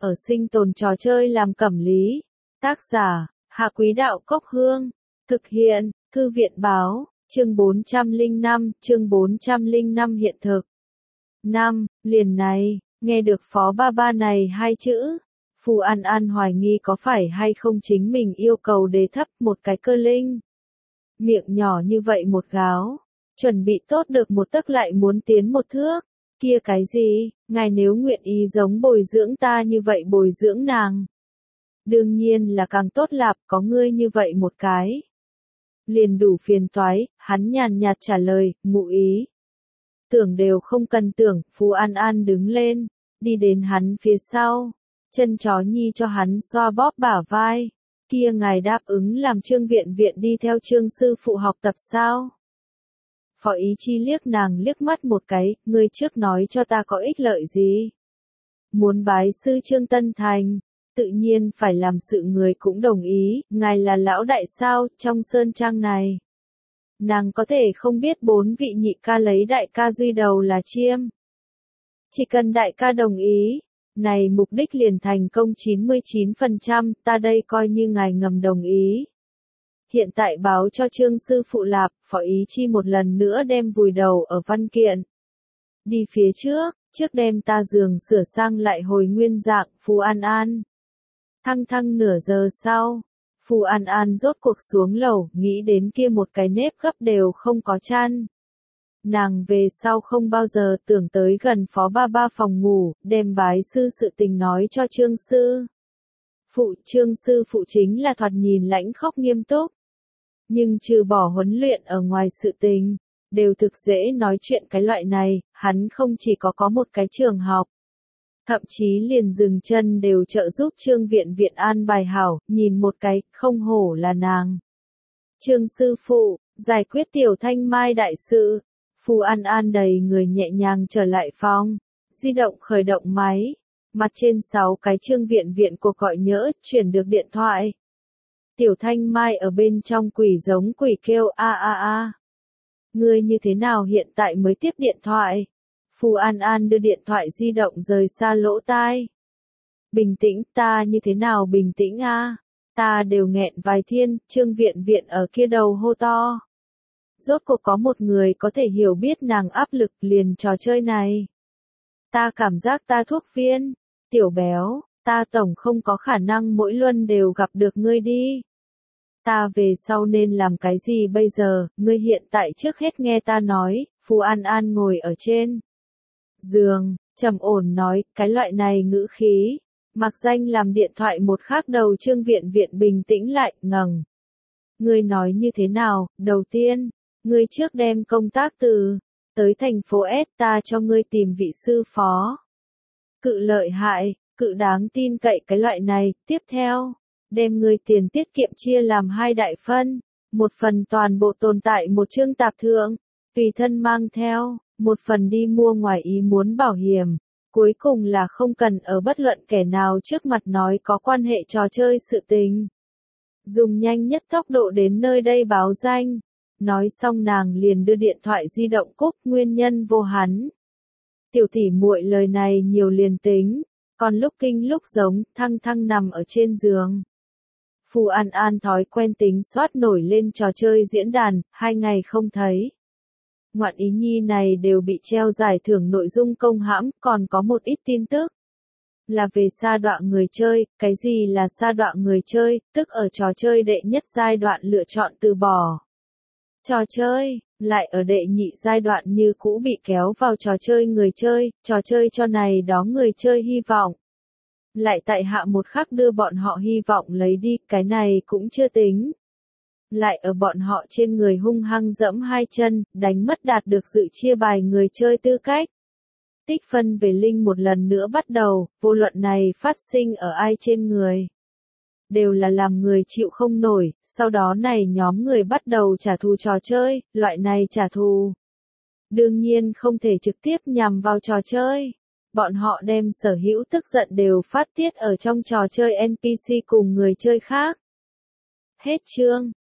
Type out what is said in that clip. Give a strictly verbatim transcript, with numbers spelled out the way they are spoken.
ở sinh tồn trò chơi làm cẩm lý. Tác giả, Hạ Quý Đạo Cốc Hương. Thực hiện, Thư viện Báo, chương bốn trăm lẻ năm, chương bốn trăm lẻ năm hiện thực. năm. Liền này, nghe được Phó Ba Ba này hai chữ. Phù An An hoài nghi có phải hay không chính mình yêu cầu đề thấp một cái cơ linh. Miệng nhỏ như vậy một gáo, chuẩn bị tốt được một tấc lại muốn tiến một thước. Kia cái gì, ngài nếu nguyện ý giống bồi dưỡng ta như vậy bồi dưỡng nàng. Đương nhiên là càng tốt lạp, có ngươi như vậy một cái. Liền đủ phiền toái, hắn nhàn nhạt trả lời, ngụ ý. Tưởng đều không cần tưởng, Phù An An đứng lên, đi đến hắn phía sau, chân chó nhi cho hắn xoa bóp bả vai. Kia ngài đáp ứng làm Trương Viện Viện đi theo Trương sư phụ học tập sao? Phó Ý Chi liếc nàng liếc mắt một cái, ngươi trước nói cho ta có ích lợi gì? Muốn bái sư Trương Tân Thành, tự nhiên phải làm sự người cũng đồng ý, ngài là lão đại sao, trong sơn trang này. Nàng có thể không biết bốn vị nhị ca lấy đại ca duy đầu là chiêm. Chỉ cần đại ca đồng ý, này mục đích liền thành công chín mươi chín phần trăm, ta đây coi như ngài ngầm đồng ý. Hiện tại báo cho Trương sư phụ lạp, Phó Ý Chi một lần nữa đem vùi đầu ở văn kiện. Đi phía trước, trước đem ta giường sửa sang lại hồi nguyên dạng, Phù An An. Thăng thăng nửa giờ sau, Phù An An rốt cuộc xuống lầu, nghĩ đến kia một cái nếp gấp đều không có chăn. Nàng về sau không bao giờ tưởng tới gần Phó Ba Ba phòng ngủ, đem bái sư sự tình nói cho Trương sư. Phụ Trương sư phụ chính là thoạt nhìn lãnh khốc nghiêm túc. Nhưng trừ bỏ huấn luyện ở ngoài sự tình, đều thực dễ nói chuyện cái loại này, hắn không chỉ có có một cái trường học. Thậm chí liền dừng chân đều trợ giúp Trương Viện Viện an bài hảo, nhìn một cái, không hổ là nàng. Trương sư phụ, giải quyết Tiểu Thanh Mai đại sự, Phù An An đầy người nhẹ nhàng trở lại phòng, di động khởi động máy, mặt trên sáu cái Trương Viện Viện cuộc gọi nhỡ, chuyển được điện thoại. Tiểu Thanh Mai ở bên trong quỷ giống quỷ kêu a a a. Ngươi như thế nào hiện tại mới tiếp điện thoại? Phù An An đưa điện thoại di động rời xa lỗ tai. Bình tĩnh, ta như thế nào bình tĩnh a? Ta đều nghẹn vài thiên, Trương Viện Viện ở kia đầu hô to. Rốt cuộc có một người có thể hiểu biết nàng áp lực liền trò chơi này. Ta cảm giác ta thuốc viên, tiểu béo, ta tổng không có khả năng mỗi luân đều gặp được ngươi đi. Ta về sau nên làm cái gì bây giờ, ngươi hiện tại trước hết nghe ta nói, Phù An An ngồi ở trên giường, trầm ổn nói, cái loại này ngữ khí, mặc danh làm điện thoại một khác đầu Trương Viện Viện bình tĩnh lại, ngẩng. Ngươi nói như thế nào, đầu tiên, ngươi trước đem công tác từ, tới thành phố S ta cho ngươi tìm vị sư phó. Cự lợi hại, cự đáng tin cậy cái loại này, tiếp theo. Đem ngươi tiền tiết kiệm chia làm hai đại phân, một phần toàn bộ tồn tại một chương tạp thượng, tùy thân mang theo, một phần đi mua ngoài ý muốn bảo hiểm, cuối cùng là không cần ở bất luận kẻ nào trước mặt nói có quan hệ trò chơi sự tình. Dùng nhanh nhất tốc độ đến nơi đây báo danh, nói xong nàng liền đưa điện thoại di động cúp, nguyên nhân vô hắn. Tiểu tỷ muội lời này nhiều liền tính, còn lúc kinh lúc giống, thăng thăng nằm ở trên giường. Phù An An thói quen tính soát nổi lên trò chơi diễn đàn, hai ngày không thấy. Ngoạn ý nhi này đều bị treo giải thưởng nội dung công hãm, còn có một ít tin tức. Là về sa đọa người chơi, cái gì là sa đọa người chơi, tức ở trò chơi đệ nhất giai đoạn lựa chọn từ bỏ. Trò chơi, lại ở đệ nhị giai đoạn như cũ bị kéo vào trò chơi người chơi, trò chơi cho này đó người chơi hy vọng. Lại tại hạ một khắc đưa bọn họ hy vọng lấy đi, cái này cũng chưa tính. Lại ở bọn họ trên người hung hăng dẫm hai chân, đánh mất đạt được dự chia bài người chơi tư cách. Tích phân về linh một lần nữa bắt đầu, vô luận này phát sinh ở ai trên người. Đều là làm người chịu không nổi, sau đó này nhóm người bắt đầu trả thù trò chơi, loại này trả thù. Đương nhiên không thể trực tiếp nhằm vào trò chơi. Bọn họ đem sở hữu tức giận đều phát tiết ở trong trò chơi en pê xê cùng người chơi khác. Hết chương.